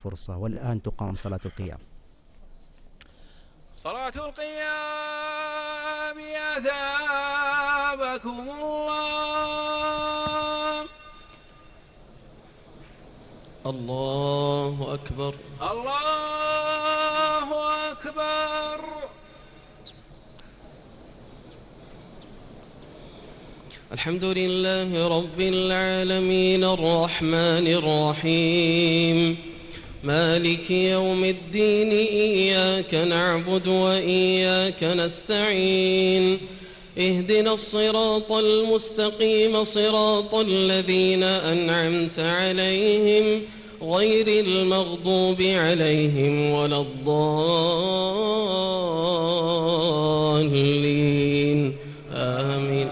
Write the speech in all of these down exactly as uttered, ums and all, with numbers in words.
فرصة. والآن تقام صلاة القيام. صلاة القيام أثابكم الله. الله أكبر. الله أكبر. الحمد لله رب العالمين الرحمن الرحيم مالك يوم الدين إياك نعبد وإياك نستعين اهدنا الصراط المستقيم صراط الذين أنعمت عليهم غير المغضوب عليهم ولا الضالين آمين.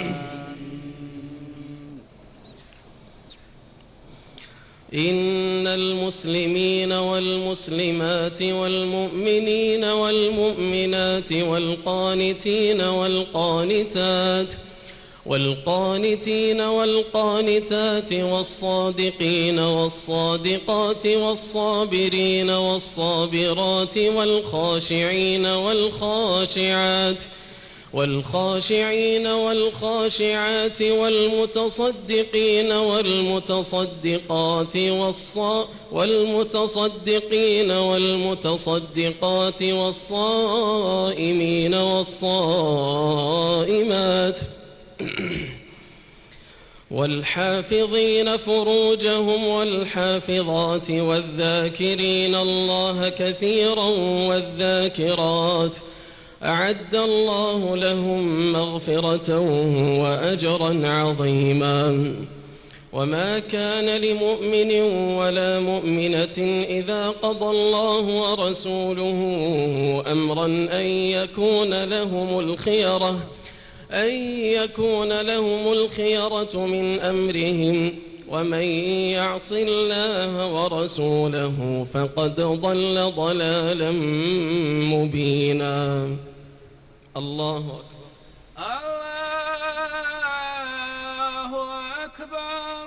إن المسلمين والمسلمات والمؤمنين والمؤمنات والقانتين والقانتات والقانتين والقانتات والصادقين والصادقات والصابرين والصابرات والخاشعين والخاشعات والخاشعين والخاشعات والمتصدقين والمتصدقات والصا والمتصدقين والمتصدقات والصائمين والصائمات والحافظين فروجهم والحافظات والذاكرين الله كثيرا والذاكرات أعد الله لهم مغفرة وأجرا عظيما. وما كان لمؤمن ولا مؤمنة إذا قضى الله ورسوله أمرا أن يكون لهم الخيرة أن يكون لهم الخيرة من أمرهم ومن يعص الله ورسوله فقد ضل ضلالا مبينا. الله أكبر. الله أكبر.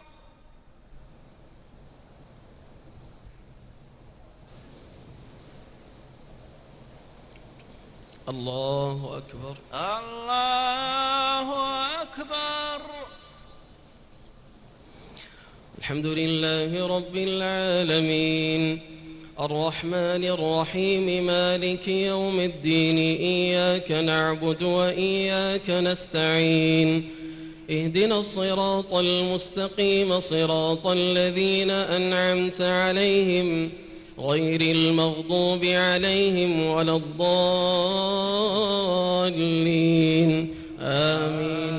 الله أكبر. الله أكبر. الحمد لله رب العالمين الرحمن الرحيم مالك يوم الدين إياك نعبد وإياك نستعين اهدنا الصراط المستقيم صراط الذين أنعمت عليهم غير المغضوب عليهم ولا الضالين آمين.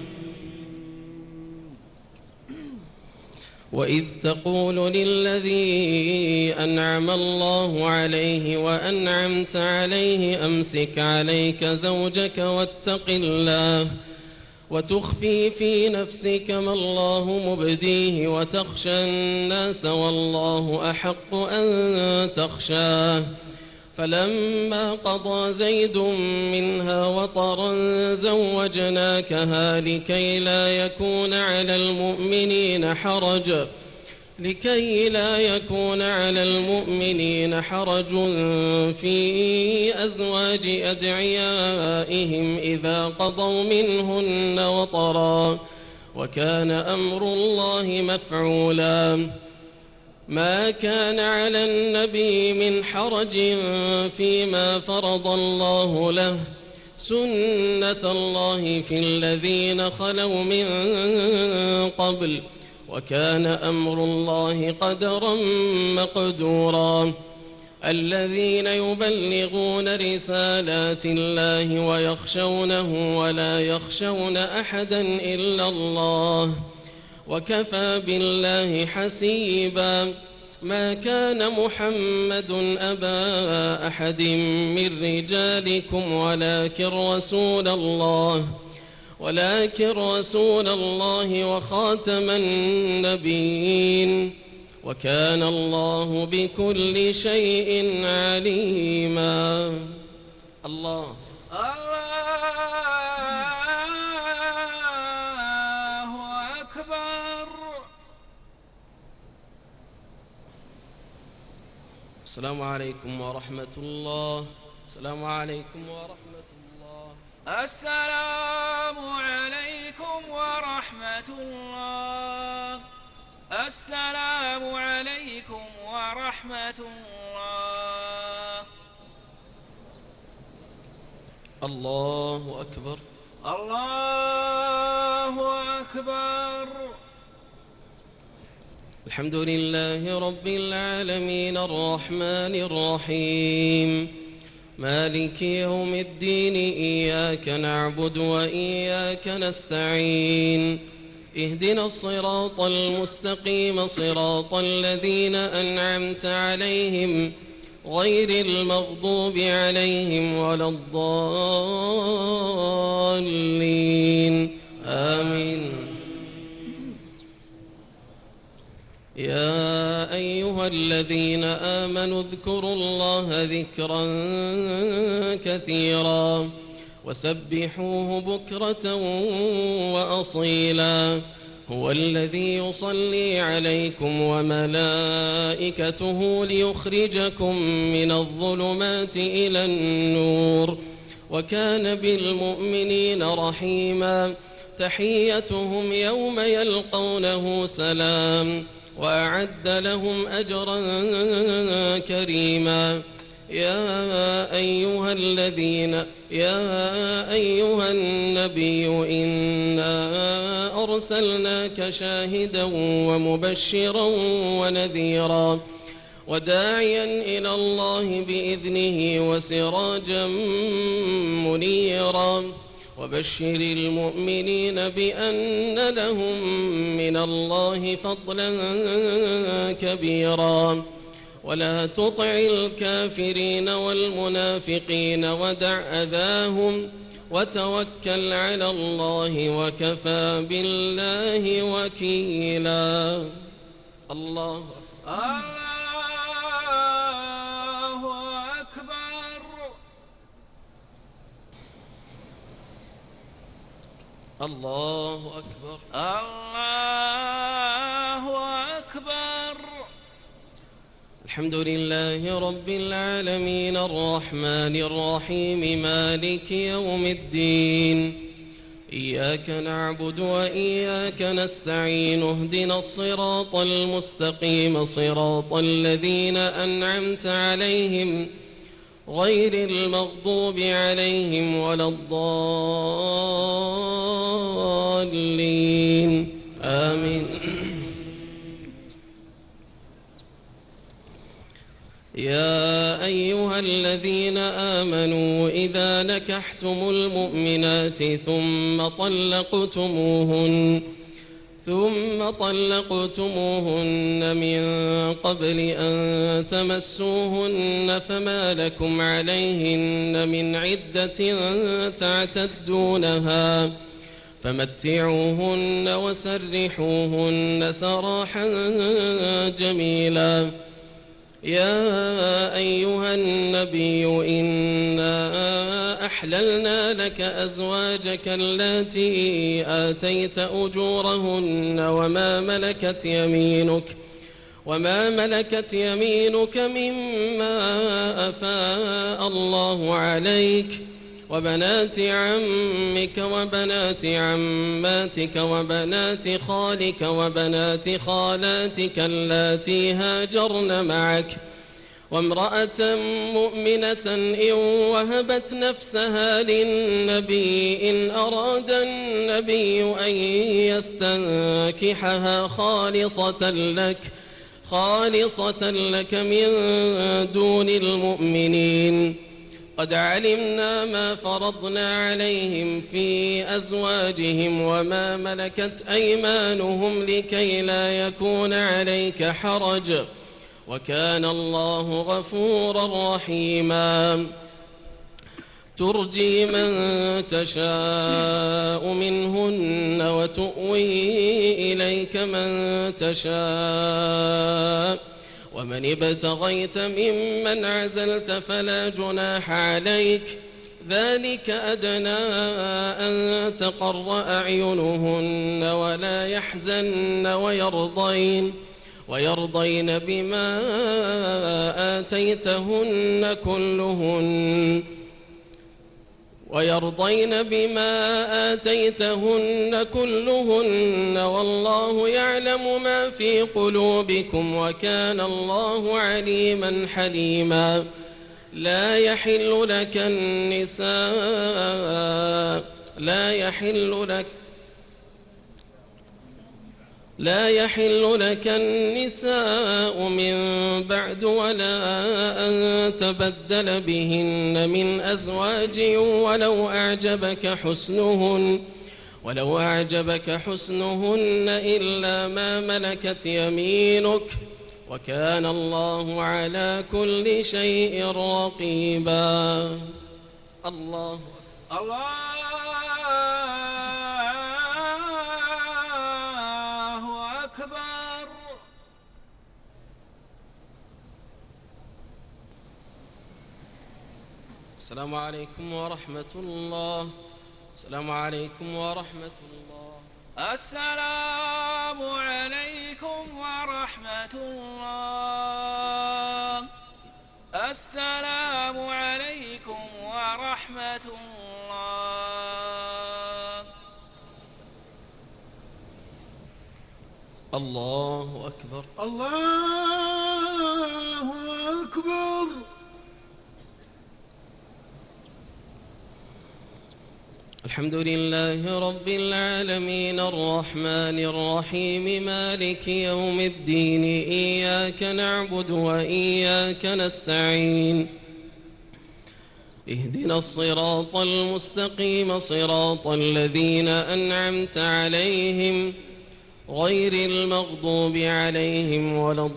وإذ تقول للذي أنعم الله عليه وأنعمت عليه أمسك عليك زوجك واتق الله وتخفي في نفسك ما الله مبديه وتخشى الناس والله أحق أن تخشاه فلما قضى زيد منها وطرا زوجناكها لكي لا يكون على المؤمنين حرج لكي لا يكون على المؤمنين حرج في أزواج أدعيائهم إذا قضوا منهن وطرا وكان أمر الله مفعولا. ما كان على النبي من حرج فيما فرض الله له سنة الله في الذين خلوا من قبل وكان أمر الله قدرا مقدورا. الذين يبلغون رسالات الله ويخشونه ولا يخشون أحدا إلا الله وكفى بالله حسيبا. ما كان محمد أبا أحد من رجالكم ولكن رسول الله ولكن رسول الله وخاتم النبيين وكان الله بكل شيء عليما. الله الله أكبر. السلام عليكم ورحمة الله. السلام عليكم ورحمة الله. السلام عليكم ورحمة الله. السلام عليكم ورحمة الله. الله أكبر. الله أكبر. الحمد لله رب العالمين الرحمن الرحيم مالك يوم الدين إياك نعبد وإياك نستعين اهدنا الصراط المستقيم صراط الذين أنعمت عليهم غير المغضوب عليهم ولا الضالين آمين. يا أيها الذين آمنوا اذكروا الله ذكرا كثيرا وسبحوه بكرة وأصيلا هو الذي يصلي عليكم وملائكته ليخرجكم من الظلمات إلى النور وكان بالمؤمنين رحيما تحيتهم يوم يلقونه سلام وأعد لهم أجرا كريما. يا أيها الذين يا أيها النبي إنا أرسلناك شاهدا ومبشرا ونذيرا وداعيا إلى الله بإذنه وسراجا منيرا وبشر المؤمنين بأن لهم من الله فضلا كبيرا ولا تطع الكافرين والمنافقين ودع أذاهم وتوكل على الله وكفى بالله وكيلا. الله الله أكبر. الله أكبر. الله أكبر. الحمد لله رب العالمين الرحمن الرحيم مالك يوم الدين إياك نعبد وإياك نستعين اهدنا الصراط المستقيم صراط الذين أنعمت عليهم غير المغضوب عليهم ولا الضالين آمين. يا أيها الذين آمنوا إذا نكحتم المؤمنات ثم طلقتموهن ثم طلقتموهن من قبل أن تمسوهن فما لكم عليهن من عدة تعتدونها فمتعوهن وسرحوهن سراحا جميلا. يا أيها النبي إنا أحللنا لك أزواجك اللاتي آتيت أجورهن وما ملكت يمينك وما ملكت يمينك مما أفاء الله عليك وبنات عمك وبنات عماتك وبنات خالك وبنات خالاتك اللاتي هاجرن معك وامرأة مؤمنة إن وهبت نفسها للنبي إن أراد النبي أن يستنكحها خالصة لك خالصة لك من دون المؤمنين. قد علمنا ما فرضنا عليهم في أزواجهم وما ملكت أيمانهم لكي لا يكون عليك حرج وكان الله غفورا رحيما. ترجي من تشاء منهن وتؤوي إليك من تشاء ومن ابتغيت ممن عزلت فلا جناح عليك ذلك أدنى أن تقر أعينهن ولا يحزن ويرضين ويرضين بما آتيتهن كلهن ويرضين بما آتيتهن كلهن والله يعلم ما في قلوبكم وكان الله عليما حليما لا يحل لك النساء لا يحل لك لا يحل لك النساء من بعد ولا أن تبدل بهن من أزواج ولو أعجبك حسنهن ولو أعجبك حسنهن إلا ما ملكت يمينك وكان الله على كل شيء رقيبا. الله الله أكبر. السلام عليكم ورحمة الله. السلام عليكم ورحمة الله. السلام عليكم ورحمة الله. السلام عليكم ورحمة الله. الله أكبر. الله أكبر. الحمد لله رب العالمين الرحمن الرحيم مالك يوم الدين إياك نعبد وإياك نستعين اهدنا الصراط المستقيم صراط الذين أنعمت عليهم غير المغضوب عليهم ولا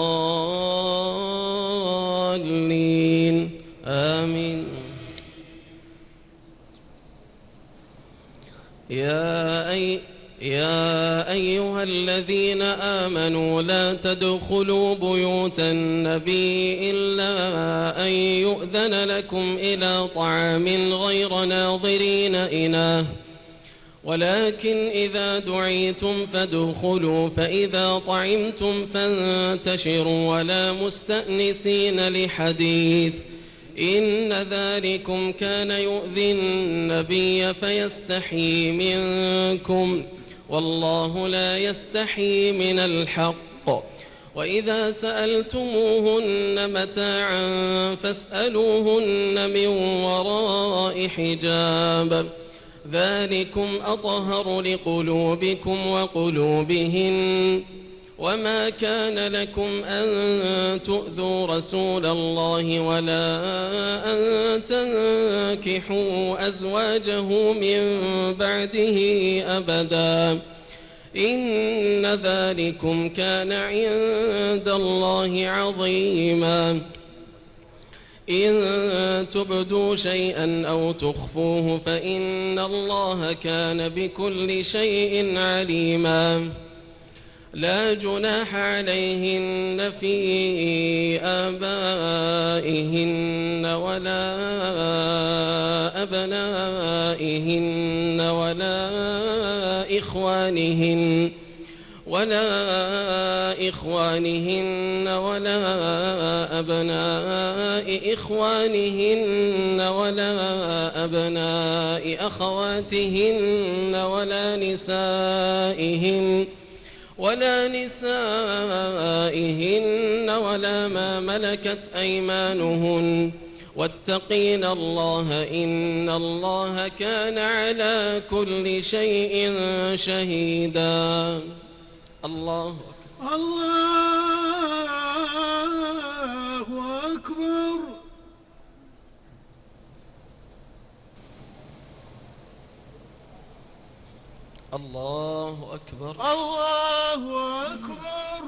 الضالين آمين. يا, أي يا أيها الذين آمنوا لا تدخلوا بيوت النبي إلا أن يؤذن لكم إلى طعام غير ناظرين إناه ولكن إذا دعيتم فادخلوا فإذا طعمتم فانتشروا ولا مستأنسين لحديث إن ذلكم كان يؤذي النبي فيستحيي منكم والله لا يستحيي من الحق وإذا سألتموهن متاعا فاسألوهن من وراء حجاب ذلكم أطهر لقلوبكم وقلوبهن وما كان لكم أن تؤذوا رسول الله ولا أن تنكحوا أزواجه من بعده أبدا إن ذلكم كان عند الله عظيما إن تبدوا شيئا أو تخفوه فإن الله كان بكل شيء عليما لا جناح عليهن في آبائهن ولا أبنائهن ولا إخوانهن ولا إخوانهن ولا أبناء إخوانهن ولا أبناء أخواتهن ولا نسائهن ولا نسائهن ولا ما ملكت أيمانهن واتقين الله إن الله كان على كل شيء شهيدا. الله أكبر. الله أكبر. الله أكبر. الله أكبر.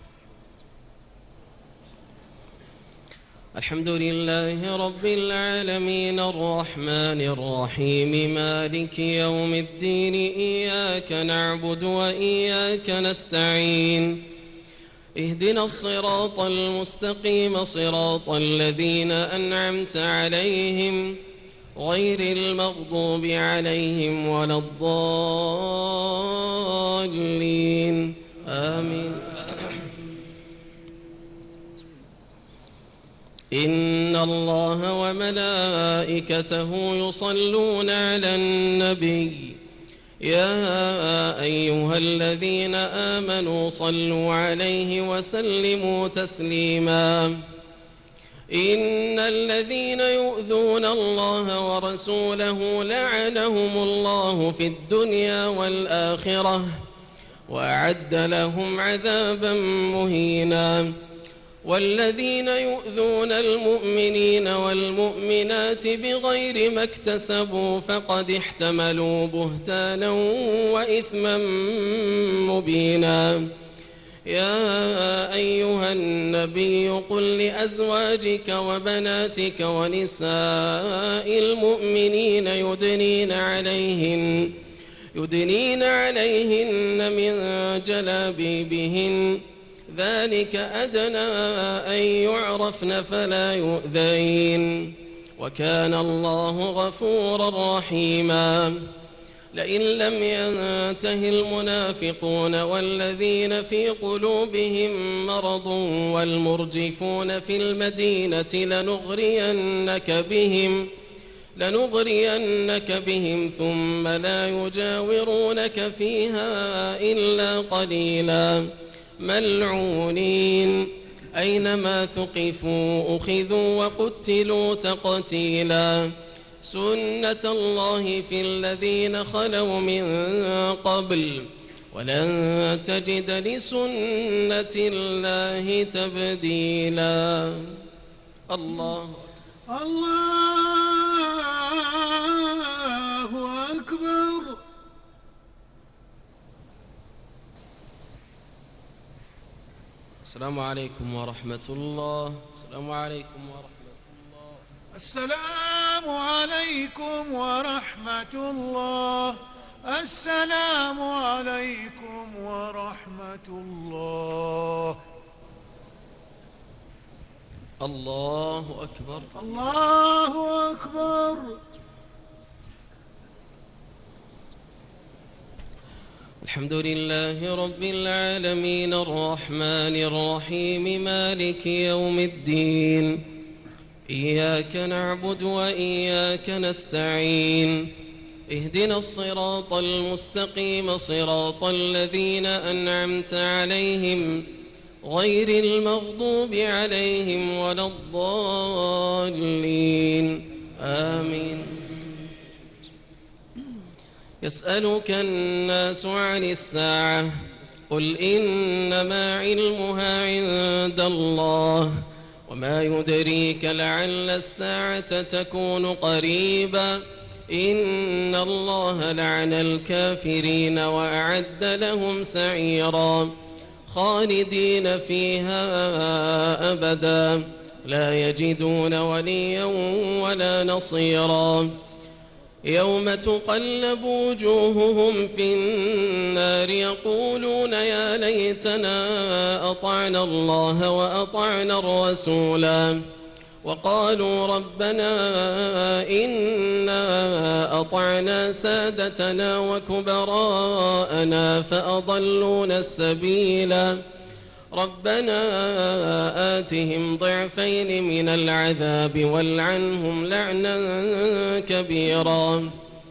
الحمد لله رب العالمين الرحمن الرحيم مالك يوم الدين إياك نعبد وإياك نستعين اهدنا الصراط المستقيم صراط الذين أنعمت عليهم غير المغضوب عليهم ولا الضالين آمين. إن الله وملائكته يصلون على النبي يا أيها الذين آمنوا صلوا عليه وسلموا تسليما إن الذين يؤذون الله ورسوله لعنهم الله في الدنيا والآخرة وأعد لهم عذابا مهينا والذين يؤذون المؤمنين والمؤمنات بغير ما اكتسبوا فقد احتملوا بهتانا وإثما مبينا يا أيها النبي قل لأزواجك وبناتك ونساء المؤمنين يدنين عليهن يدنين عليهن من جلابيبهن ذلك أدنى أن يعرفن فلا يؤذين وكان الله غفورا رحيما لئن لم ينته المنافقون والذين في قلوبهم مرض والمرجفون في المدينة لنغرينك بهم لنغرينك بهم ثم لا يجاورونك فيها إلا قليلا ملعونين أينما ثقفوا أخذوا وقتلوا تقتيلا سنة الله في الذين خلوا من قبل ولن تجد لسنة الله تبديلا الله الله أكبر. السلام عليكم ورحمة الله. السلام عليكم ورحمة الله. السلام عليكم ورحمة الله. السلام عليكم ورحمة الله. الله أكبر. الله أكبر. الحمد لله رب العالمين الرحمن الرحيم مالك يوم الدين إياك نعبد وإياك نستعين اهدنا الصراط المستقيم صراط الذين أنعمت عليهم غير المغضوب عليهم ولا الضالين آمين. يسألك الناس عن الساعة قل إنما علمها عند الله وما يدريك لعل الساعة تكون قريبا إن الله لعن الكافرين وأعد لهم سعيرا خالدين فيها أبدا لا يجدون وليا ولا نصيرا يوم تقلب وجوههم في النار يقولون يا ليتنا أطعنا الله وأطعنا الرسولا وقالوا ربنا إنا أطعنا سادتنا وكبراءنا فأضلونا السبيلا ربنا آتهم ضعفين من العذاب والعنهم لعنا كبيرا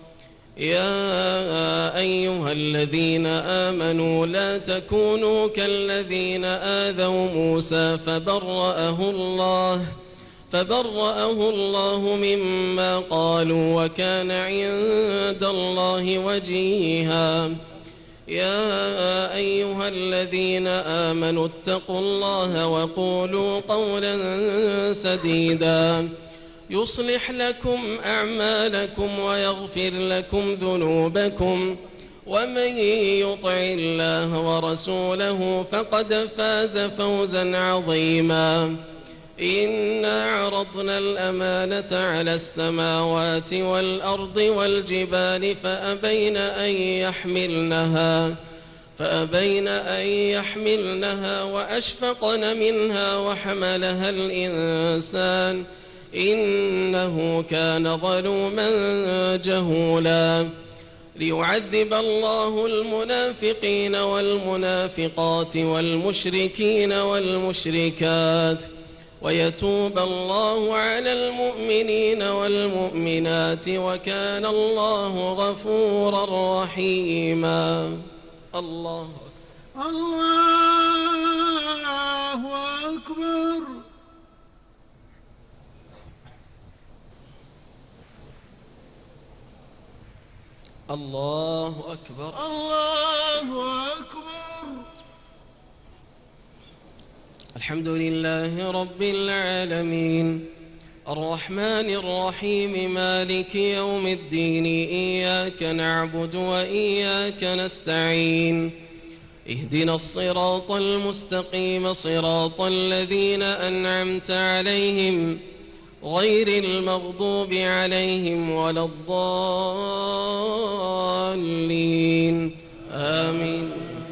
يا أيها الذين آمنوا لا تكونوا كالذين آذوا موسى فبرأه الله فبرأه الله مما قالوا وكان عند الله وجيها يا أيها الذين آمنوا اتقوا الله وقولوا قولا سديدا يصلح لكم أعمالكم ويغفر لكم ذنوبكم ومن يطع الله ورسوله فقد فاز فوزا عظيما إنا عرضنا الأمانة على السماوات والأرض والجبال فأبين أن يحملنها فأبين أن يحملنها وأشفقن منها وحملها الإنسان إنه كان ظلوما جهولا ليعذب الله المنافقين والمنافقات والمشركين والمشركات ويتوب الله على المؤمنين والمؤمنات وكان الله غفورا رحيما. الله الله أكبر. الله أكبر. الله أكبر. الحمد لله رب العالمين الرحمن الرحيم مالك يوم الدين إياك نعبد وإياك نستعين اهدنا الصراط المستقيم صراط الذين أنعمت عليهم غير المغضوب عليهم ولا الضالين آمين.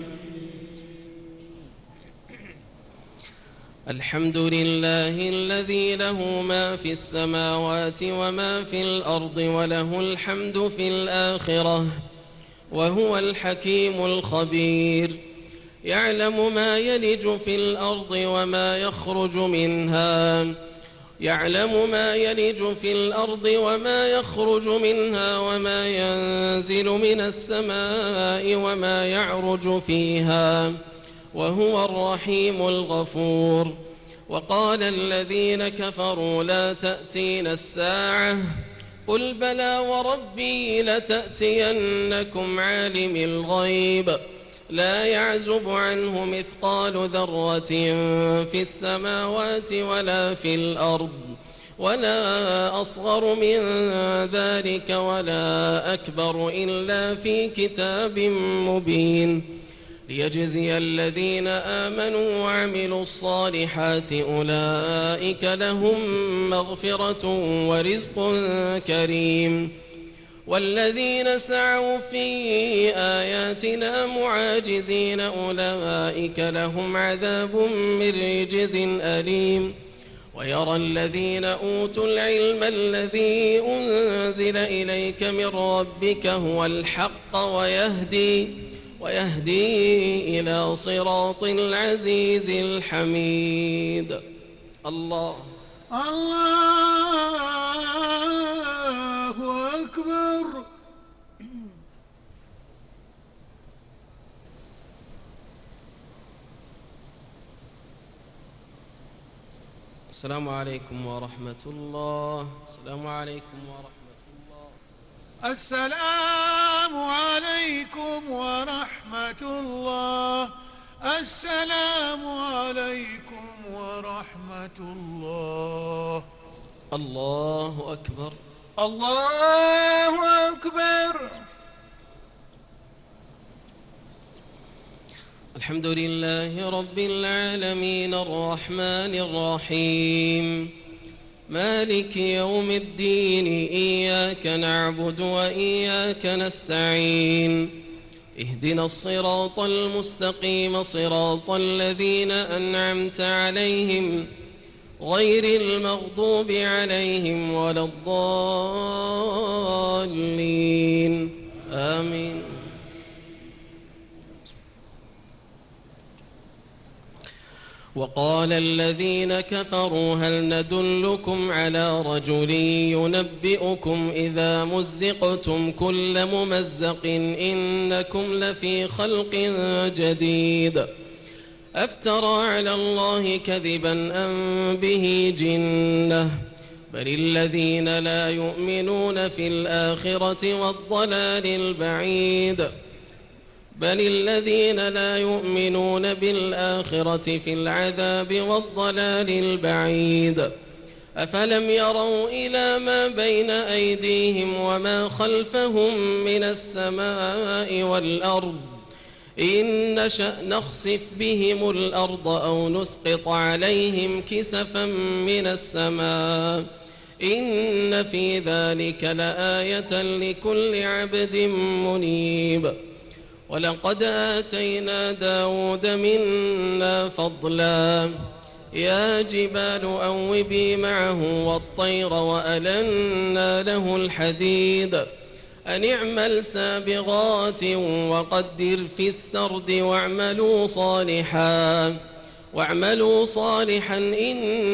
الحمد لله الذي له ما في السماوات وما في الأرض وله الحمد في الآخرة وهو الحكيم الخبير. يعلم ما يلج في الأرض وما يخرج منها يعلم ما يلج في الأرض وما يخرج منها وما ينزل من السماء وما يعرج فيها وهو الرحيم الغفور. وقال الذين كفروا لا تأتين الساعة قل بلى وربي لتأتينكم عالم الغيب لا يعزب عنه مثقال ذرة في السماوات ولا في الأرض ولا أصغر من ذلك ولا أكبر إلا في كتاب مبين ليجزي الذين آمنوا وعملوا الصالحات أولئك لهم مغفرة ورزق كريم. والذين سعوا في آياتنا معاجزين أولئك لهم عذاب من رجز أليم. ويرى الذين أوتوا العلم الذي أنزل إليك من ربك هو الحق ويهدي ويهدي إلى صراط العزيز الحميد. الله الله أكبر. السلام عليكم ورحمة الله. السلام عليكم ورحمة الله. السلام عليكم ورحمة الله. السلام عليكم ورحمة الله. الله أكبر. الله أكبر. الحمد لله رب العالمين الرحمن الرحيم مالك يوم الدين إياك نعبد وإياك نستعين اهدنا الصراط المستقيم صراط الذين أنعمت عليهم غير المغضوب عليهم ولا الضالين آمين. وقال الذين كفروا هل ندلكم على رجل ينبئكم إذا مزقتم كل ممزق إنكم لفي خلق جديد أفترى على الله كذبا أم به جنة بل الذين لا يؤمنون في الآخرة والضلال البعيد بل الذين لا يؤمنون بالآخرة في العذاب والضلال البعيد أفلم يروا إلى ما بين أيديهم وما خلفهم من السماء والأرض إن نشأ نخسف بهم الأرض أو نسقط عليهم كسفا من السماء إن في ذلك لآية لكل عبد منيب. ولقد آتينا داود منا فضلا يا جبال أوبي معه والطير وألنا له الحديد أن اعمل سابغات وقدر في السرد واعملوا صالحا واعملوا صالحا إني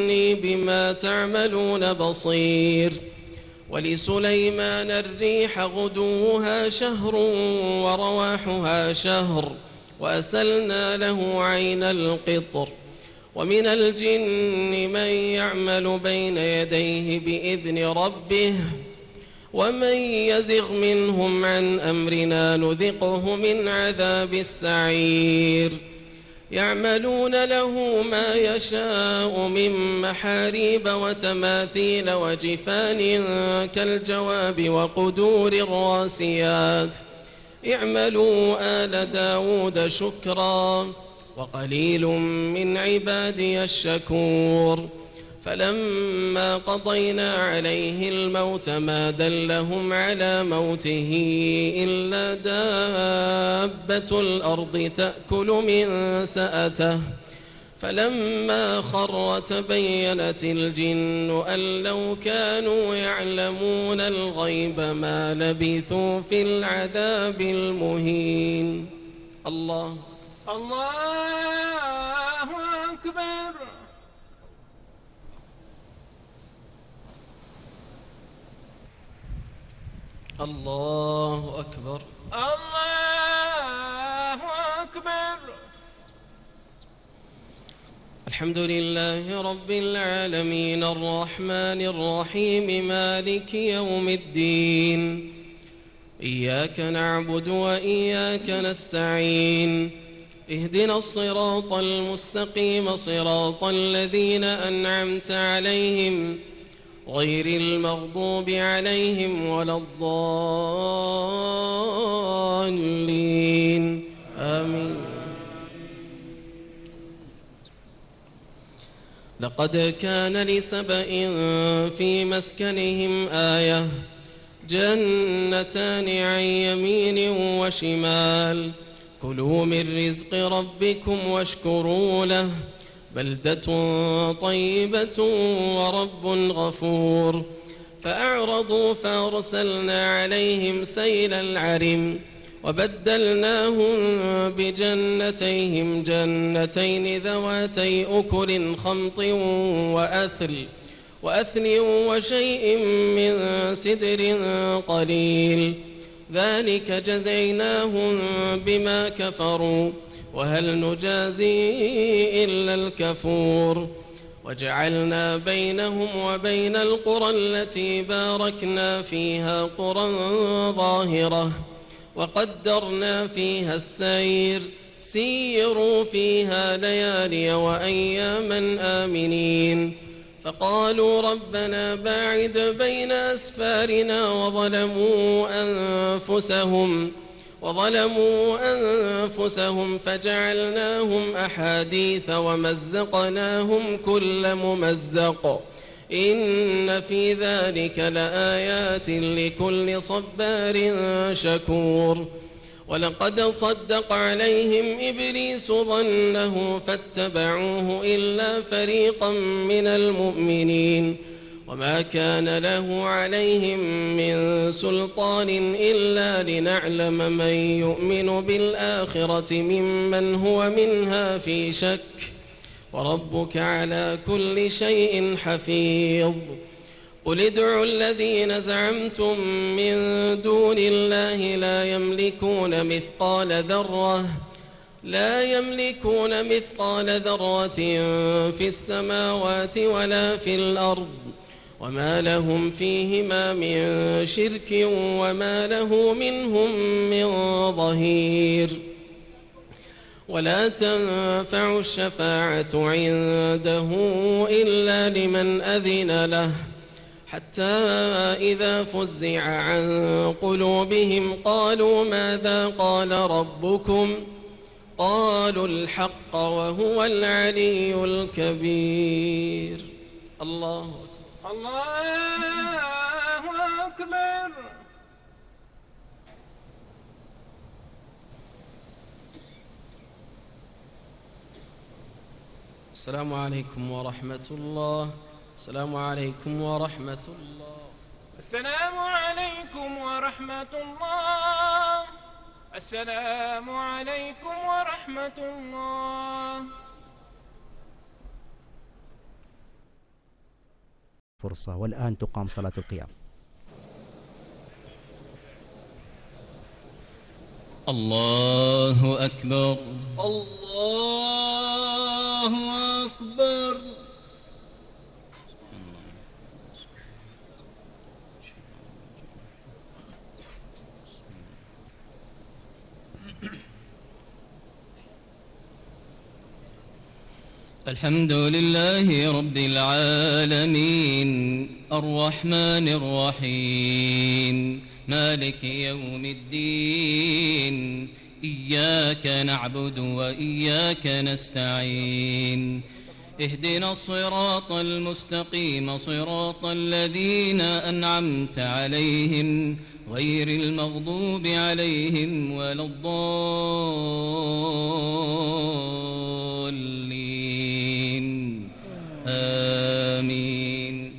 بما تعملون بصير. ولسليمان الريح غدوها شهر ورواحها شهر وأسلنا له عين القطر. ومن الجن من يعمل بين يديه بإذن ربه ومن يزغ منهم عن أمرنا نذقه من عذاب السعير. يعملون له ما يشاء من محاريب وتماثيل وجفان كالجواب وقدور الراسيات. اعملوا آل داود شكرا وقليل من عبادي الشكور. فلما قضينا عليه الموت ما دلهم على موته إلا دابة الأرض تأكل من سأته. فلما خر تبينت الجن أن لو كانوا يعلمون الغيب ما لبثوا في العذاب المهين. الله الله أكبر. الله أكبر. الله أكبر. الحمد لله رب العالمين الرحمن الرحيم مالك يوم الدين. إياك نعبد وإياك نستعين. اهدنا الصراط المستقيم صراط الذين أنعمت عليهم غير المغضوب عليهم ولا الضالين آمين. لقد كان لسبإ في مسكنهم آية جنتان عن يمين وشمال كلوا من رزق ربكم واشكروا له بلدة طيبة ورب غفور. فأعرضوا فأرسلنا عليهم سيل العرم وبدلناهم بجنتيهم جنتين ذواتي أكل خمط وأثل وأثل وشيء من سدر قليل ذلك جزيناهم بما كفروا وهل نجازي إلا الكفور. وجعلنا بينهم وبين القرى التي باركنا فيها قرى ظاهرة وقدرنا فيها السير سيروا فيها ليالي وأياما آمنين. فقالوا ربنا باعد بين أسفارنا وظلموا أنفسهم وظلموا أنفسهم فجعلناهم أحاديث ومزقناهم كل ممزق إن في ذلك لآيات لكل صبار شكور. ولقد صدق عليهم إبليس ظنه فاتبعوه إلا فريقا من المؤمنين وما كان له عليهم من سلطان إلا لنعلم من يؤمن بالآخرة ممن هو منها في شك وربك على كل شيء حفيظ. قل ادعوا الذين زعمتم من دون الله لا يملكون مثقال ذرة لا يملكون مثقال ذرة في السماوات ولا في الأرض وما لهم فيهما من شرك وما له منهم من ظهير. ولا تنفع الشفاعة عنده إلا لمن أذن له حتى إذا فزع عن قلوبهم قالوا ماذا قال ربكم قالوا الحق وهو العلي الكبير. الله الله أكبر. السلام عليكم ورحمة الله. السلام عليكم ورحمة الله. السلام عليكم ورحمة الله. السلام عليكم ورحمة الله. فرصة. والآن تقام صلاة القيام. الله أكبر الله أكبر. الحمد لله رب العالمين الرحمن الرحيم مالك يوم الدين إياك نعبد وإياك نستعين اهدنا الصراط المستقيم صراط الذين أنعمت عليهم غير المغضوب عليهم ولا الضالين آمين.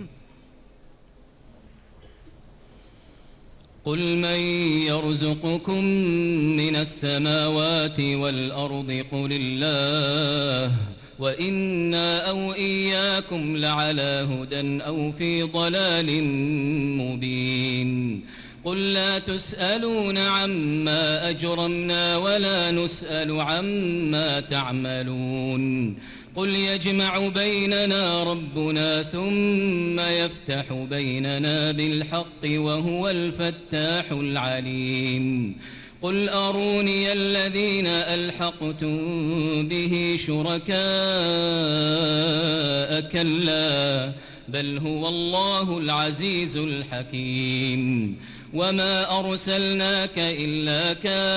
قل من يرزقكم من السماوات والأرض قل الله وإنا أو إياكم لعلى هدى أو في ضلال مبين. قل لا تسألون عما أجرمنا ولا نسأل عما تعملون. قل يجمع بيننا ربنا ثم يفتح بيننا بالحق وهو الفتاح العليم. قل أروني الذين ألحقتم به شركاء كلا بل هو الله العزيز الحكيم. وما أرسلناك إلا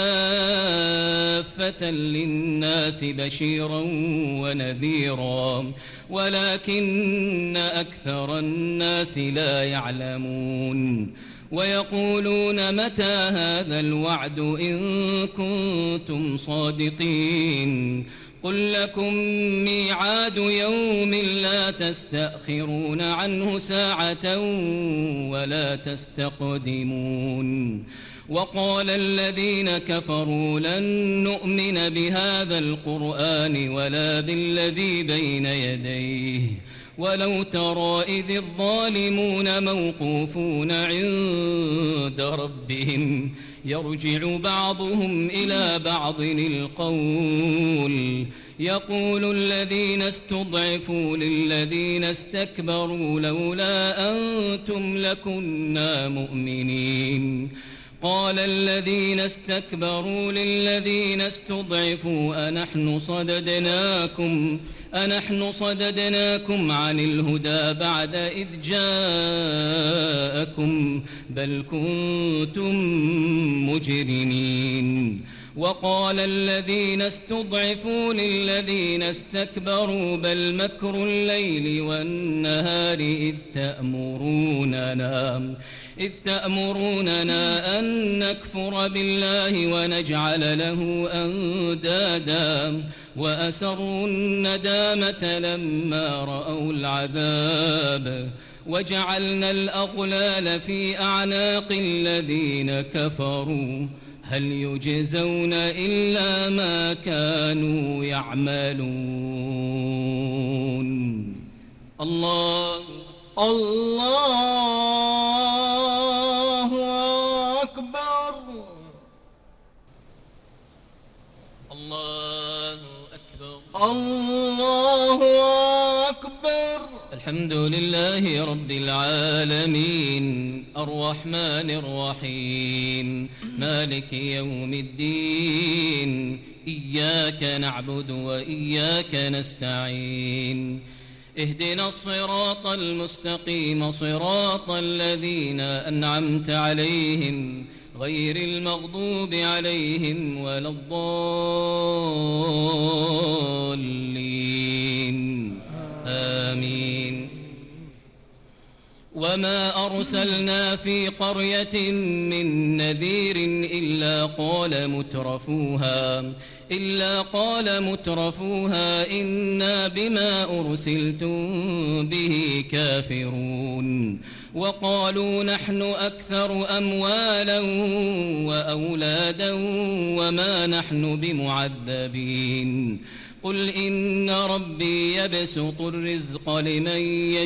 كافة للناس بشيرا ونذيرا ولكن أكثر الناس لا يعلمون. ويقولون متى هذا الوعد إن كنتم صادقين. قل لكم ميعاد يوم لا تستأخرون عنه ساعة ولا تستقدمون. وقال الذين كفروا لن نؤمن بهذا القرآن ولا بالذي بين يديه ولو ترى إذ الظالمون موقوفون عند ربهم يرجع بعضهم إلى بعض القول يقول الذين استضعفوا للذين استكبروا لولا أنتم لكنا مؤمنين. قال الذين استكبروا للذين استضعفوا أنحن صددناكم أنحن صددناكم عن الهدى بعد إذ جاءكم بل كنتم مجرمين. وقال الذين استضعفوا للذين استكبروا بل مكر الليل والنهار إذ تأمروننا إذ تأمروننا أن نكفر بالله ونجعل له أندادا وأسروا الندامة لما رأوا العذاب وجعلنا الأغلال في أعناق الذين كفروا هل يجزون إلا ما كانوا يعملون. الله الله أكبر الله أكبر الله أكبر. الحمد لله رب العالمين الرحمن الرحيم مالك يوم الدين إياك نعبد وإياك نستعين اهدنا الصراط المستقيم صراط الذين أنعمت عليهم غير المغضوب عليهم ولا الضالين آمين. وما أرسلنا في قرية من نذير إلا قال مترفوها إلا قال مترفوها إنا بما أرسلتم به كافرون. وقالوا نحن أكثر أموالا وأولادا وما نحن بمعذبين. قل إن ربي يبسط الرزق لمن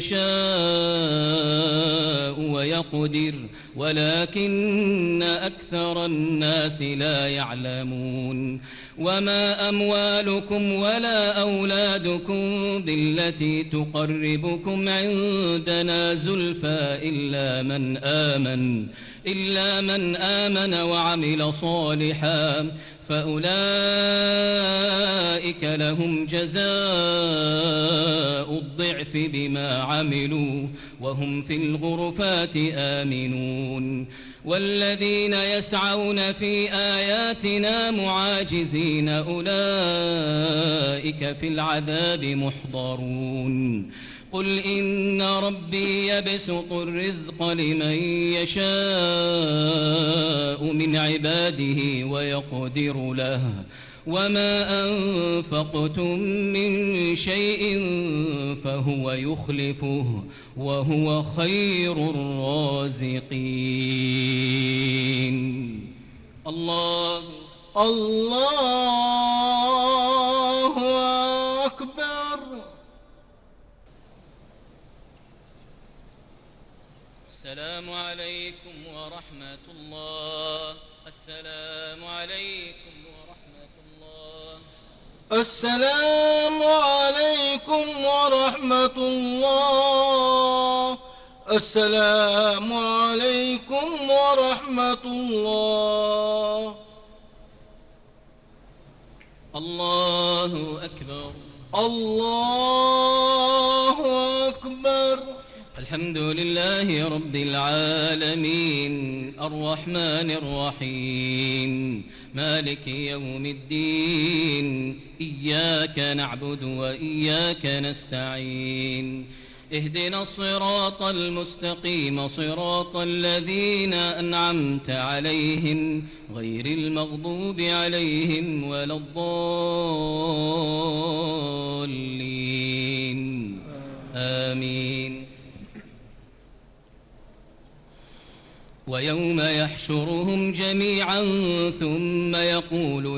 يشاء ويقدر ولكن أكثر الناس لا يعلمون وما أموالكم ولا أولادكم بالتي تقربكم عندنا زلفى إلا من آمن إلا من آمن وعمل صالحا فأولئك لهم جزاء الضعف بما عملوا وهم في الغرفات آمنون والذين يسعون في آياتنا معاجزين أولئك في العذاب محضرون قل إن ربي يبسط الرزق لمن يشاء من عباده ويقدر له وما أنفقتم من شيء فهو يخلفه وهو خير الرازقين. الله الله أكبر. السلام عليكم ورحمة الله. السلام عليكم ورحمة الله. السلام عليكم ورحمة الله. السلام عليكم ورحمة الله. الله أكبر. الله أكبر. الحمد لله رب العالمين الرحمن الرحيم مالك يوم الدين إياك نعبد وإياك نستعين اهدنا الصراط المستقيم صراط الذين أنعمت عليهم غير المغضوب عليهم ولا الضالين آمين. ويوم يحشرهم جميعا ثم يقول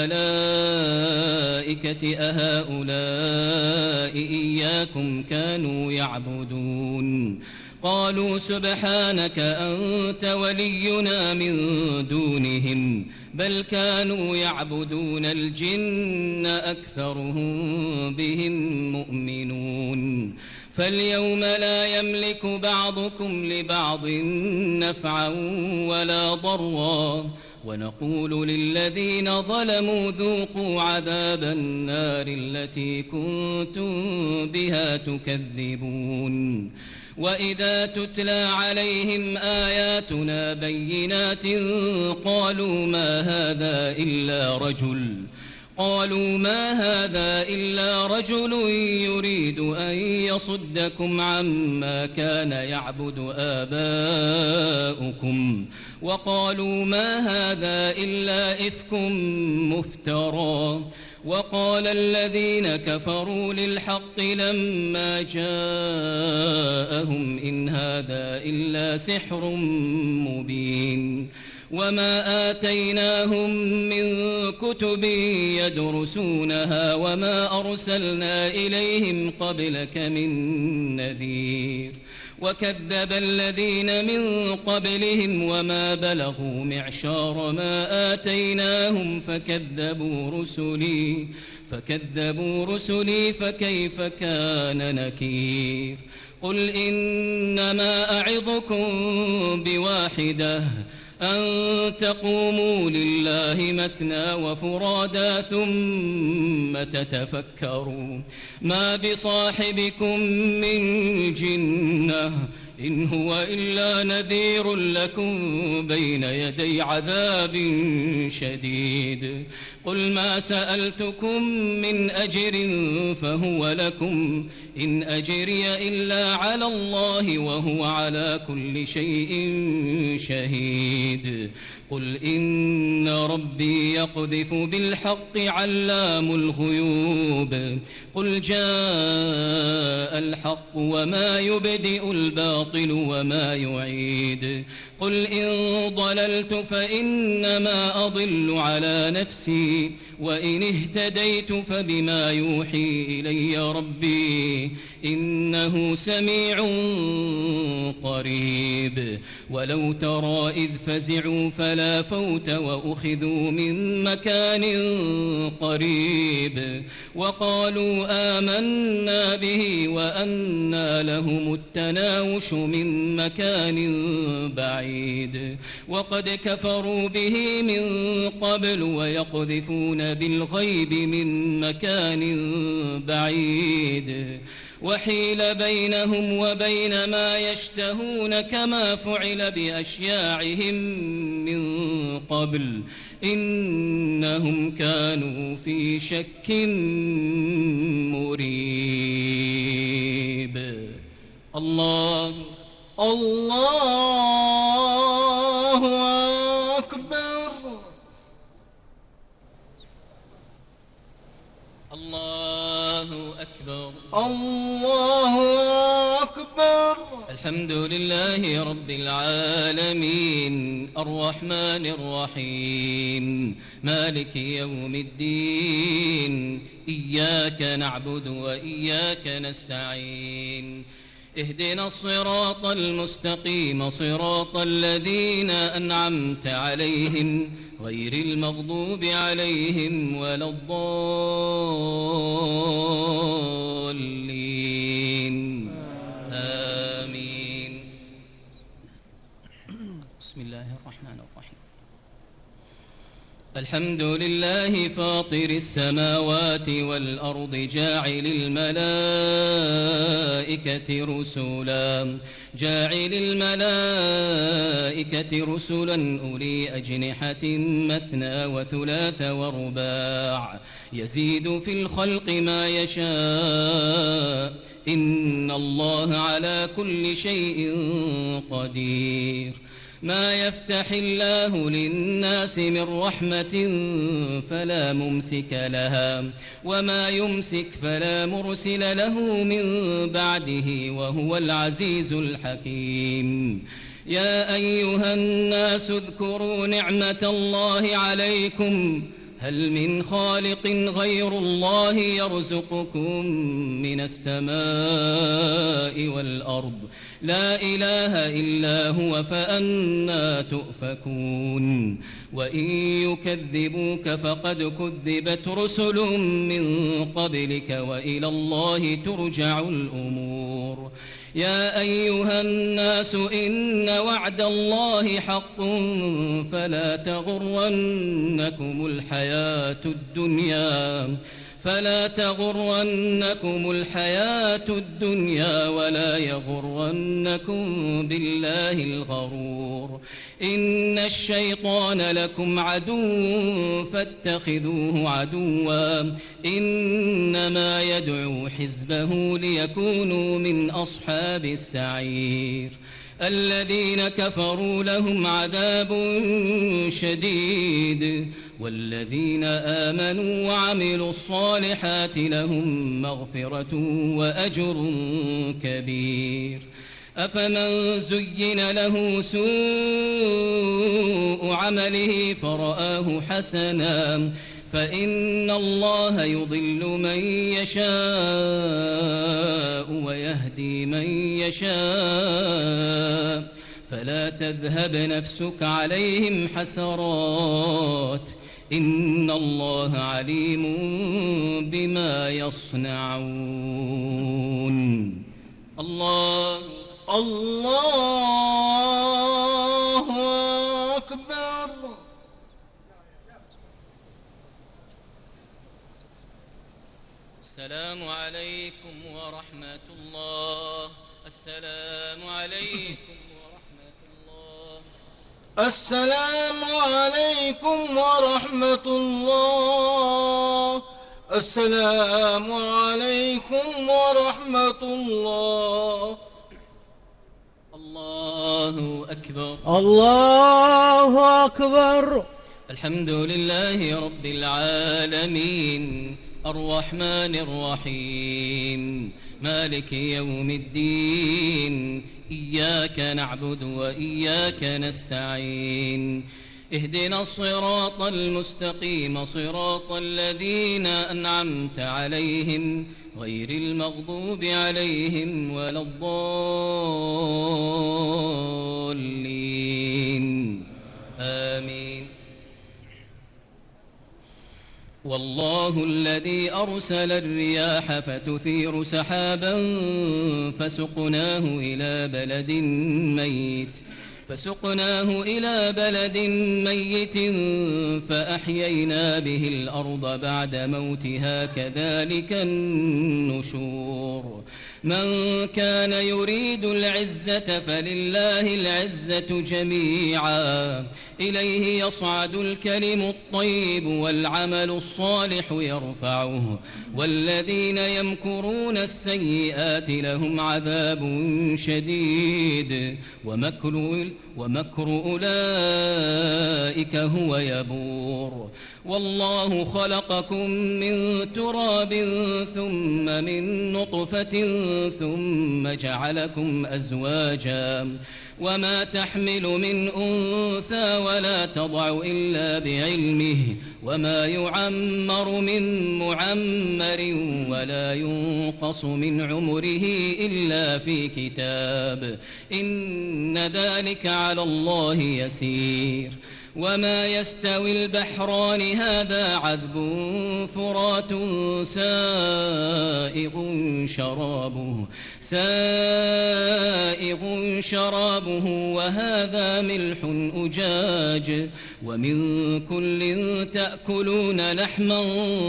للملائكة أهؤلاء إياكم كانوا يعبدون قالوا سبحانك أنت ولينا من دونهم بل كانوا يعبدون الجن أكثرهم بهم مؤمنون فاليوم لا يملك بعضكم لبعض نفعا ولا ضرا ونقول للذين ظلموا ذوقوا عذاب النار التي كنتم بها تكذبون وإذا تتلى عليهم آياتنا بينات قالوا ما هذا إلا رجل قالوا ما هذا إلا رجل يريد أن يصدكم عما كان يعبد آباؤكم وقالوا ما هذا إلا إفك مفترى وقال الذين كفروا للحق لما جاءهم إن هذا إلا سحر مبين وما آتيناهم من كتب يدرسونها وما أرسلنا إليهم قبلك من نذير وكذب الذين من قبلهم وما بلغوا معشار ما آتيناهم فكذبوا رسلي فكذبوا رسلي فكيف كان نكير قل إنما أعظكم بواحدة أن تقوموا لله مثنى وفرادا ثم تتفكروا ما بصاحبكم من جنة إن هو إلا نذير لكم بين يدي عذاب شديد قل ما سألتكم من أجر فهو لكم إن أجري إلا على الله وهو على كل شيء شهيد قل إن ربي يقذف بالحق علام الغيوب قل جاء الحق وما يبدئ الباطل يبطل وما يعيد. قل إن ضللت فإنما أضل على نفسي وإن اهتديت فبما يوحي إلي ربي إنه سميع قريب. ولو ترى إذ فزعوا فلا فوت وأخذوا من مكان قريب وقالوا آمنا به وأنى لهم التناوش من مكان بعيد وقد كفروا به من قبل ويقذفون بالغيب من مكان بعيد وحيل بينهم وبين ما يشتهون كما فعل بأشياعهم من قبل إنهم كانوا في شك مريب. الله الله أكبر. الله أكبر. الله أكبر. الحمد لله رب العالمين الرحمن الرحيم مالك يوم الدين إياك نعبد وإياك نستعين اهدنا الصراط المستقيم صراط الذين أنعمت عليهم غير المغضوب عليهم ولا الضالين آمين. بسم الله الرحمن الرحيم. الحمد لله فاطر السماوات والأرض جاعل الملائكة رسلا جاعل الملائكة رسلا أولي أجنحة مثنى وثلاث ورباع يزيد في الخلق ما يشاء إن الله على كل شيء قدير. ما يفتح الله للناس من رحمة فلا ممسك لها وما يمسك فلا مرسل له من بعده وهو العزيز الحكيم. يا أيها الناس اذكروا نعمة الله عليكم هل من خالق غير الله يرزقكم من السماء والأرض لا إله إلا هو فأنى تؤفكون. وإن يكذبوك فقد كذبت رسل من قبلك وإلى الله ترجع الأمور. يا أيها الناس إن وعد الله حق فلا تغرنكم الحياة الدنيا فلا تغرنكم الحياة الدنيا ولا يغرنكم بالله الغرور. إن الشيطان لكم عدو فاتخذوه عدوا إنما يدعو حزبه ليكونوا من أصحاب السعير. الذين كفروا لهم عذاب شديد والذين آمنوا وعملوا الصالحات لهم مغفرة وأجر كبير. أفمن زين له سوء عمله فرآه حسنا فإن الله يضل من يشاء ويهدي من يشاء فلا تذهب نفسك عليهم حسرات إن الله عليم بما يصنعون. الله الله أكبر. السلام عليكم ورحمة الله. السلام عليكم ورحمة الله. السلام عليكم ورحمة الله. السلام عليكم ورحمة الله. الله أكبر. الله أكبر. الحمد لله رب العالمين الرحمن الرحيم مالك يوم الدين إياك نعبد وإياك نستعين اهدنا الصراط المستقيم صراط الذين أنعمت عليهم غير المغضوب عليهم ولا الضالين آمين. والله الذي أرسل الرياح فتثير سحابا فسقناه إلى بلد ميت فسقناه إلى بلد ميت فأحيينا به الأرض بعد موتها كذلك النشور. من كان يريد العزة فلله العزة جميعا إليه يصعد الكلم الطيب والعمل الصالح يرفعه والذين يمكرون السيئات لهم عذاب شديد ومكر ومكر أولئك هو يبور. والله خلقكم من تراب ثم من نطفة ثم جعلكم أزواجا وما تحمل من أنثى ولا تضع إلا بعلمه وما يعمر من معمر ولا ينقص من عمره إلا في كتاب إن ذلك على الله يسير. وما يستوي البحران هذا عذب فرات سائغ شرابه سائغ شرابه وهذا ملح أجاج ومن كل تأكلون لحما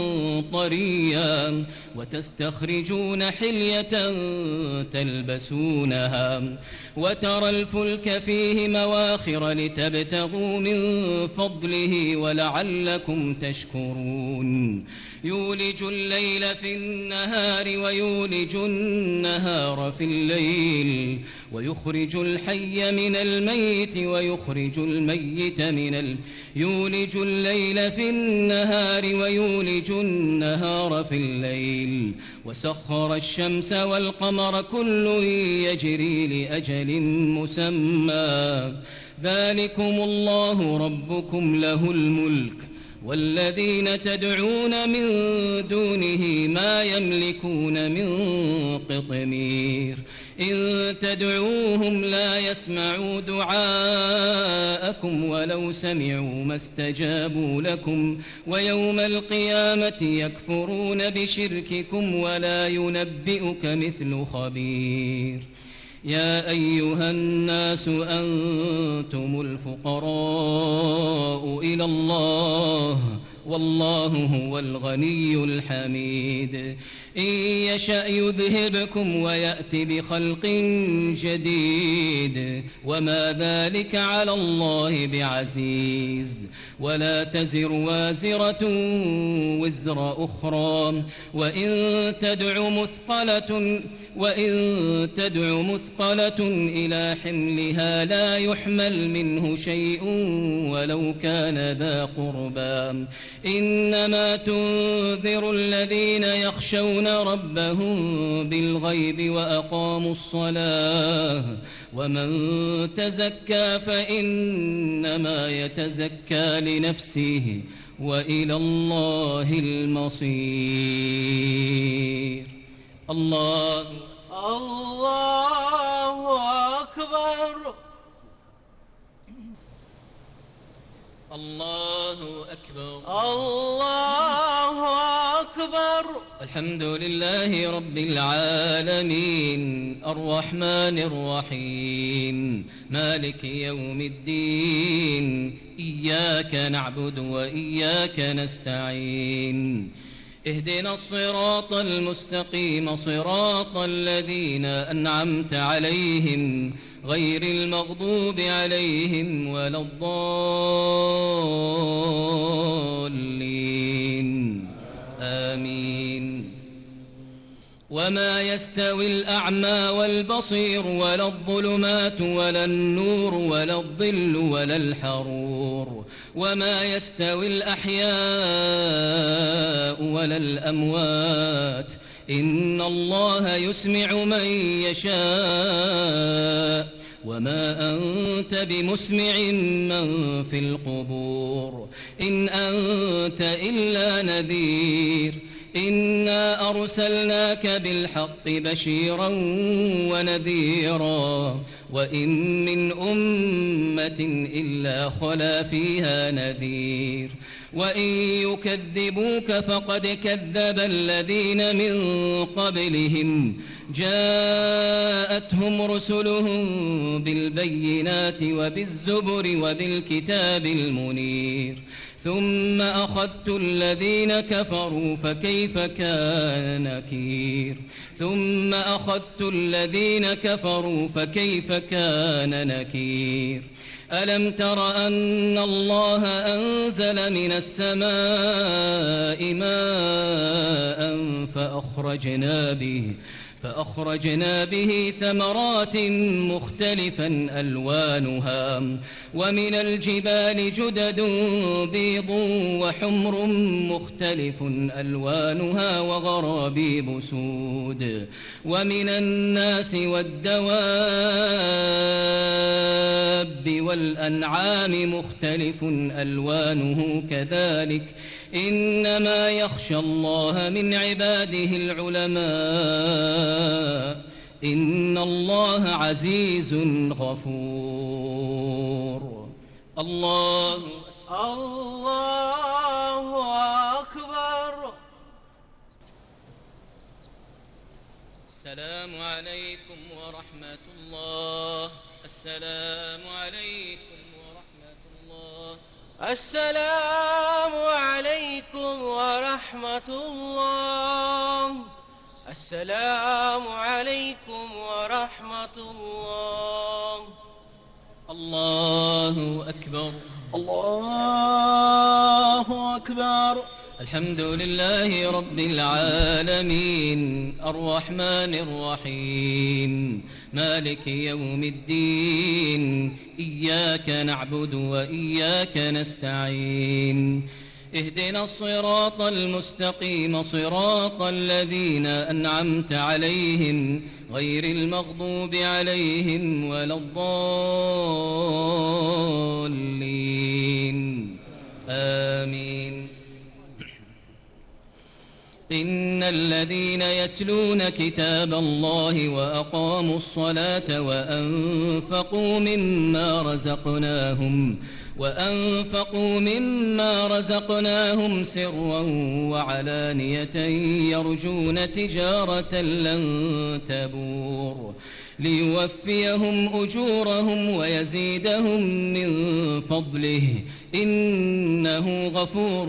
طريا وتستخرجون حلية تلبسونها وترى الفلك فيه مواخر لتبتغوا من فضله ولعلكم تشكرون. يولج الليل في النهار ويولج النهار في الليل ويخرج الحي من الميت ويخرج الميت من ال... يولج الليل في النهار ويولج النهار في الليل وسخر الشمس والقمر كل يجري لأجل مسمى ذلكم الله ربكم له الملك والذين تدعون من دونه ما يملكون من قطمير. إن تدعوهم لا يسمعوا دعاءكم ولو سمعوا ما استجابوا لكم ويوم القيامة يكفرون بشرككم ولا ينبئك مثل خبير. يا أيها الناس أنتم الفقراء إلى الله والله هو الغني الحميد. إن يشأ يذهبكم ويأتي بخلق جديد وما ذلك على الله بعزيز. ولا تزر وازرة وزر أخرى وإن تدع مثقلة وإن تدع مثقلة إلى حملها لا يحمل منه شيء ولو كان ذا قربى. إنما تنذر الذين يخشون ربهم بالغيب وأقاموا الصلاة ومن تزكى فإنما يتزكى لنفسه وإلى الله المصير. الله الله أكبر الله أكبر الله أكبر. الحمد لله رب العالمين الرحمن الرحيم مالك يوم الدين إياك نعبد وإياك نستعين اهدنا الصراط المستقيم صراط الذين أنعمت عليهم غير المغضوب عليهم ولا الضالين آمين. وما يستوي الأعمى والبصير ولا الظلمات ولا النور ولا الظل ولا الحرور وما يستوي الأحياء ولا الأموات إن الله يسمع من يشاء وما أنت بمسمع من في القبور إن أنت إلا نذير إنا أرسلناك بالحق بشيرا ونذيرا وإن من أمة إلا خلا فيها نذير وإن يكذبوك فقد كذب الذين من قبلهم جاءتهم رسلهم بالبينات وبالزبر وبالكتاب المنير ثم أخذت الذين كفروا فكيف كان نكير ثم أخذت الذين كفروا فكيف كان نكير ألم تر أن الله أنزل من السماء ماء فأخرجنا به فأخرجنا به ثمرات مختلفا ألوانها ومن الجبال جدد بيض وحمر مختلف ألوانها وغرابيب سود ومن الناس والدواب والأنعام مختلف ألوانه كذلك إنما يخشى الله من عباده العلماء إن الله عزيز غفور الله الله أكبر. السلام عليكم ورحمة الله السلام عليكم ورحمة الله السلام عليكم ورحمة الله السلام عليكم ورحمة الله. الله أكبر الله أكبر. الحمد لله رب العالمين الرحمن الرحيم مالك يوم الدين إياك نعبد وإياك نستعين اهدنا الصراط المستقيم صراط الذين أنعمت عليهم غير المغضوب عليهم ولا الضالين آمين. إن الذين يتلون كتاب الله وأقاموا الصلاة وأنفقوا مما رزقناهم وأنفقوا مما رزقناهم سرا وعلانية يرجون تجارة لن تبور ليوفيهم أجورهم ويزيدهم من فضله إنه غفور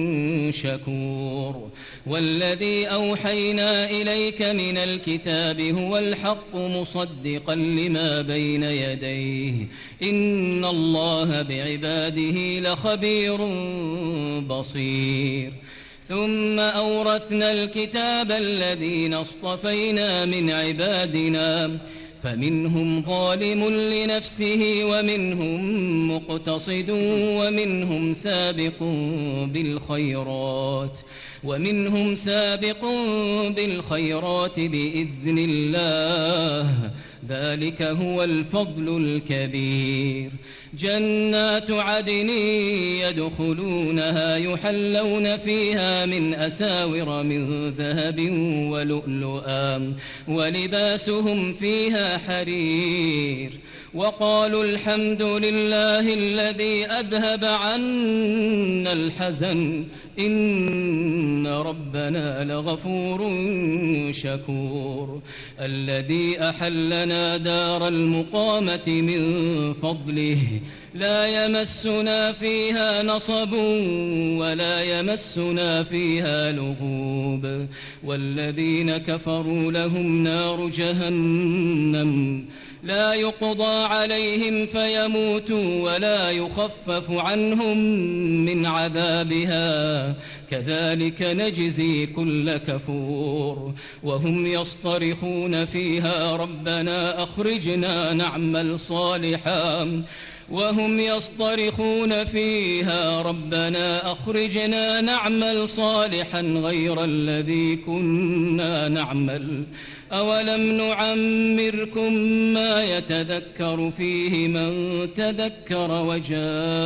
شكور. والذي أوحينا إليك من الكتاب هو الحق مصدقا لما بين يديه إن الله بعباده لخبير بصير. ثم أورثنا الكتاب الذين اصطفينا من عبادنا فمنهم ظالم لنفسه ومنهم مقتصد ومنهم سابق بالخيرات ومنهم سابق بالخيرات بإذن الله ذلك هو الفضل الكبير. جنات عدن يدخلونها يحلون فيها من أساور من ذهب ولؤلؤا ولباسهم فيها حرير وقالوا الحمد لله الذي أذهب عنا الحزن إن ربنا لغفور شكور. الذي أحلنا دار المقامة من فضله لا يمسنا فيها نصب ولا يمسنا فيها لغوب. والذين كفروا لهم نار جهنم لا يقضى عليهم فيموتوا ولا يخفف عنهم من عذابها كذلك نجزي كل كفور. وهم يصطرخون فيها ربنا أخرجنا نعمل صالحا وهم يصطرخون فيها ربنا أخرجنا نعمل صالحا غير الذي كنا نعمل أولم نعمركم ما يتذكر فيه من تذكر وجاءكم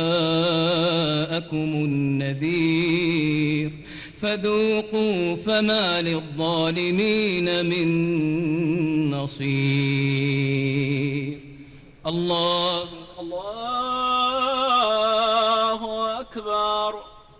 النذير فذوقوا فما للظالمين من نصير. الله الله أكبر.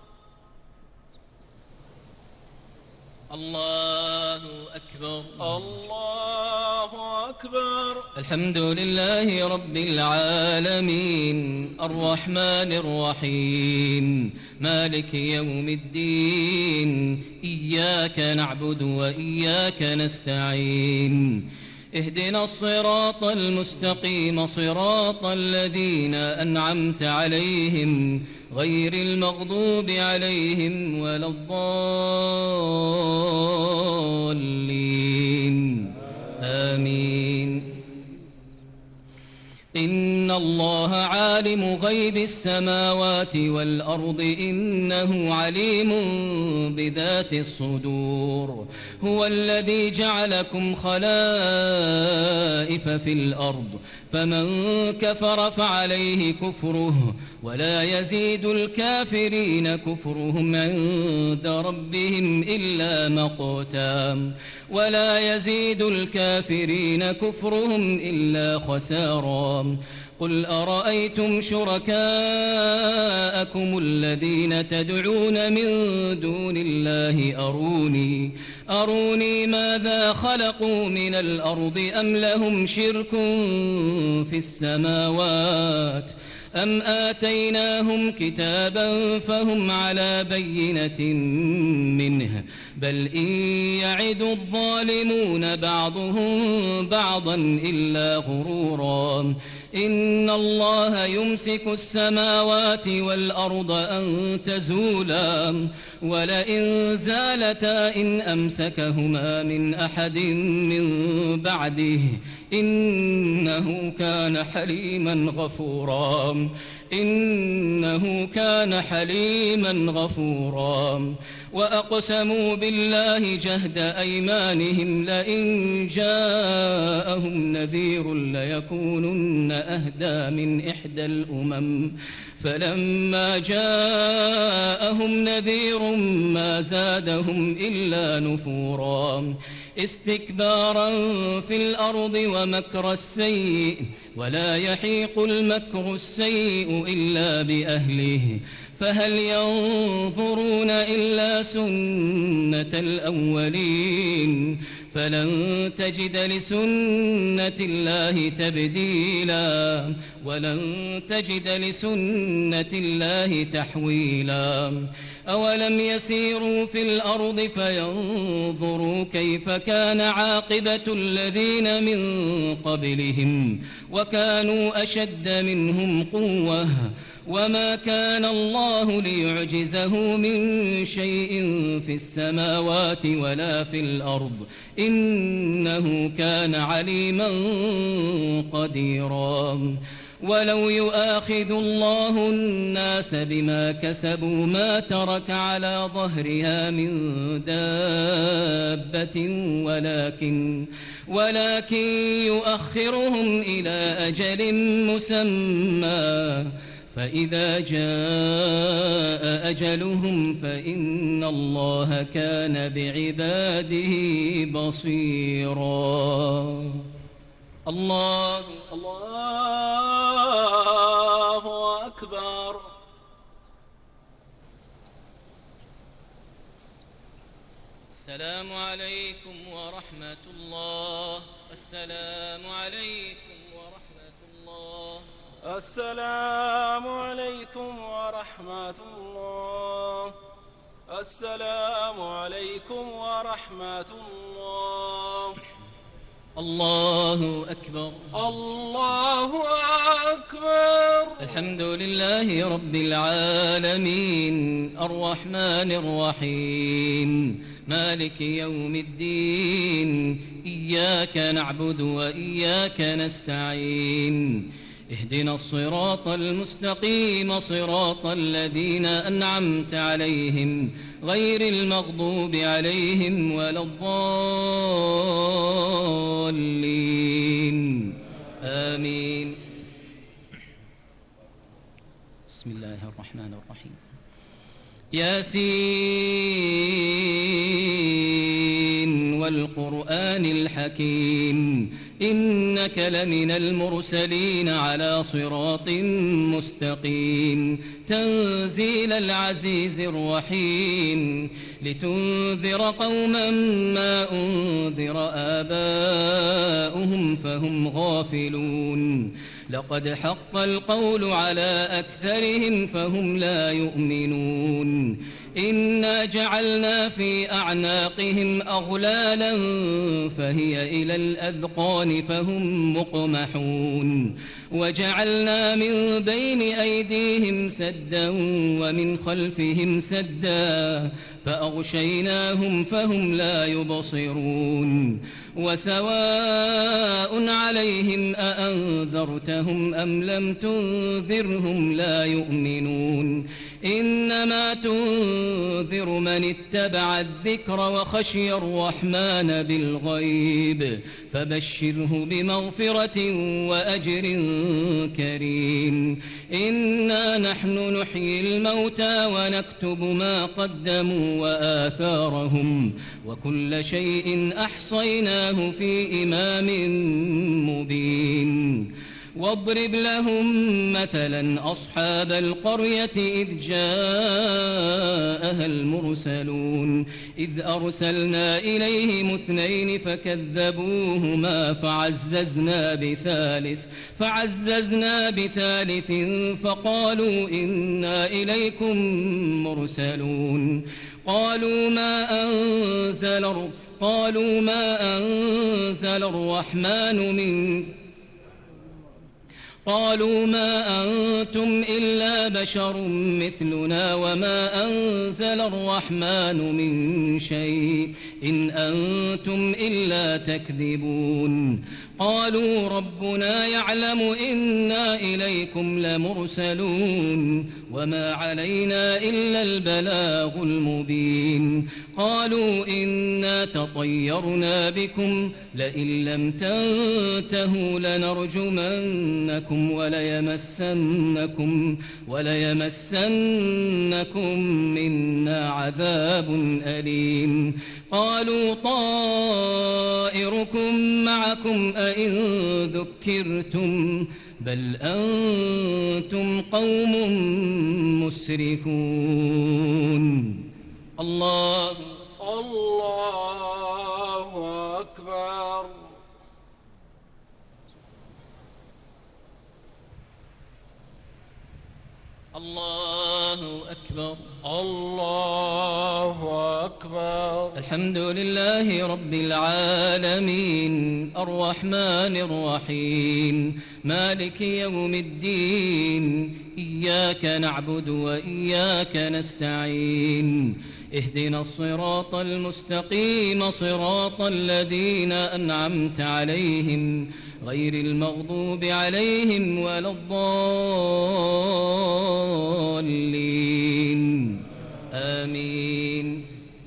الله أكبر. الله أكبر. الحمد لله رب العالمين الرحمن الرحيم مالك يوم الدين إياك نعبد وإياك نستعين اهدنا الصراط المستقيم صراط الذين أنعمت عليهم غير المغضوب عليهم ولا الضالين آمين. إن الله عالم غيب السماوات والأرض إنه عليم بذات الصدور هو الذي جعلكم خلائف في الأرض فمن كفر فعليه كفره ولا يزيد الكافرين كفرهم عند ربهم إلا مقتا ولا يزيد الكافرين كفرهم إلا خسارا. قل أرأيتم شركاءكم الذين تدعون من دون الله أروني أروني ماذا خلقوا من الأرض أم لهم شرك في السماوات أم آتيناهم كتابا فهم على بينة منه بل إن يعد الظالمون بعضهم بعضا إلا غرورا. إن الله يمسك السماوات والأرض أن تزولا ولئن زالتا إن أمسكهما من أحد من بعده إنه كان حليما غفورا إنه كان حليما غفورا. وأقسموا بالله جهد أيمانهم لئن جاءهم نذير ليكونن أهدى من إحدى الأمم فلما جاءهم نذير ما زادهم إلا نفورا استكبارا في الأرض ومكر السيء ولا يحيق المكر السيء إلا بأهله فهل ينظرون إلا سنة الأولين فلن تجد لسنة الله تبديلا ولن تجد لسنة الله تحويلا. أولم يسيروا في الأرض فينظروا كيف كان عاقبة الذين من قبلهم وكانوا أشد منهم قوة وما كان الله ليعجزه من شيء في السماوات ولا في الأرض إنه كان عليما قديرا. ولو يؤاخذ الله الناس بما كسبوا ما ترك على ظهرها من دابة ولكن ولكن يؤخرهم إلى أجل مسمى فإذا جاء أجلهم فإن الله كان بعباده بصيرا. الله الله أكبر. السلام عليكم ورحمة الله. السلام عليكم ورحمة الله. السلام عليكم ورحمة الله. السلام عليكم ورحمة الله. الله أكبر. الله أكبر. الحمد لله رب العالمين الرحمن الرحيم مالك يوم الدين إياك نعبد وإياك نستعين اهدنا الصراط المستقيم صراط الذين أنعمت عليهم غير المغضوب عليهم ولا الضالين آمين. بسم الله الرحمن الرحيم. ياسين والقرآن الحكيم إنك لمن المرسلين على صراط مستقيم تنزيل العزيز الرحيم لتنذر قوما ما أنذر آباؤهم فهم غافلون لقد حق القول على أكثرهم فهم لا يؤمنون إنا جعلنا في أعناقهم أغلالا فهي إلى الأذقان فهم مقمحون وجعلنا من بين أيديهم سدا ومن خلفهم سدا فأغشيناهم فهم لا يبصرون وسواء عليهم أأنذرتهم أم لم تنذرهم لا يؤمنون إنما تنذر من اتبع الذكر وخشي الرحمن بالغيب فبشره بمغفرة وأجر كريم إنا نحن نحيي الموتى ونكتب ما قدموا وآثارهم وكل شيء أحصيناه في إمام مبين واضرب لهم مثلا أصحاب القرية إذ جاءها المرسلون إذ أرسلنا إليهم اثنين فكذبوهما فعززنا بثالث فعززنا بثالث فقالوا إنا إليكم مرسلون قالوا ما أنزل قالوا ما أنزل الرحمن من قالوا ما أنتم إلا بشر مثلنا وما أنزل الرحمن من شيء إن أنتم إلا تكذبون قالوا ربنا يعلم إنا إليكم لمرسلون وما علينا إلا البلاغ المبين قالوا إنا تطيرنا بكم لئن لم تنتهوا لنرجمنكم وليمسنكم وليمسنكم منا عذاب أليم قالوا طائركم معكم أئن ذكرتم بل أنتم قوم مسرفون الله الله أكبر الله أكبر الله أكبر الحمد لله رب العالمين الرحمن الرحيم مالك يوم الدين إياك نعبد وإياك نستعين اهدنا الصراط المستقيم صراط الذين أنعمت عليهم غير المغضوب عليهم ولا الضالين آمين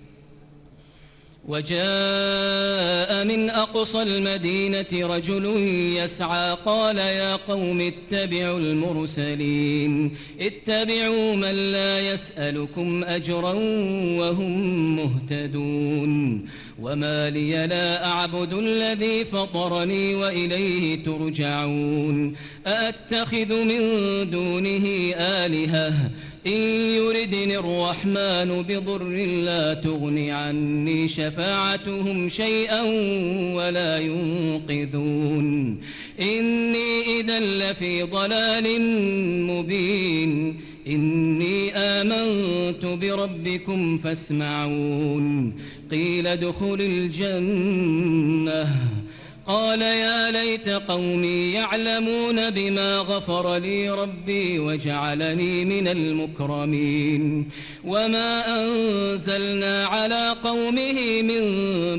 وجاء من أقصى المدينة رجل يسعى قال يا قوم اتبعوا المرسلين اتبعوا من لا يسألكم أجرا وهم مهتدون وما لي لا أعبد الذي فطرني وإليه ترجعون أأتخذ من دونه آلهة إن يردني الرحمن بضر لا تغن عني شفاعتهم شيئا ولا ينقذون إني إذا لفي ضلال مبين إني آمنت بربكم فاسمعون قيل ادخل الجنة قال يا ليت قومي يعلمون بما غفر لي ربي وجعلني من المكرمين وما أنزلنا على قومه من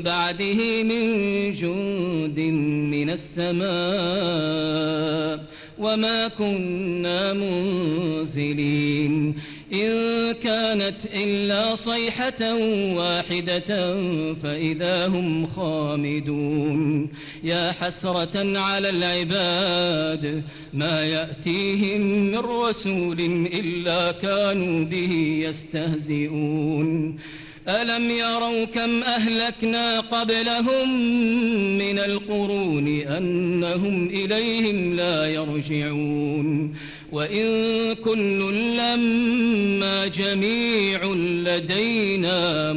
بعده من جند من السماء وما كنا منزلين إن كانت إلا صيحة واحدة فإذا هم خامدون يا حسرة على العباد ما يأتيهم من رسول إلا كانوا به يستهزئون ألم يروا كم أهلكنا قبلهم من القرون أنهم إليهم لا يرجعون وإن كل لما جميع لدينا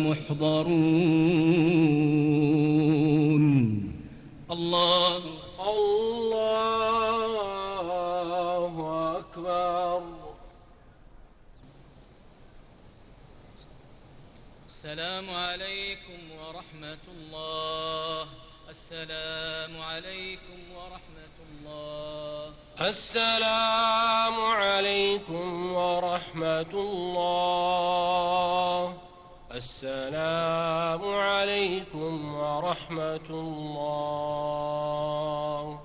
محضرون الله الله أكبر. السلام عليكم ورحمة الله. السلام عليكم ورحمة الله. السلام عليكم ورحمة الله. السلام عليكم ورحمة الله.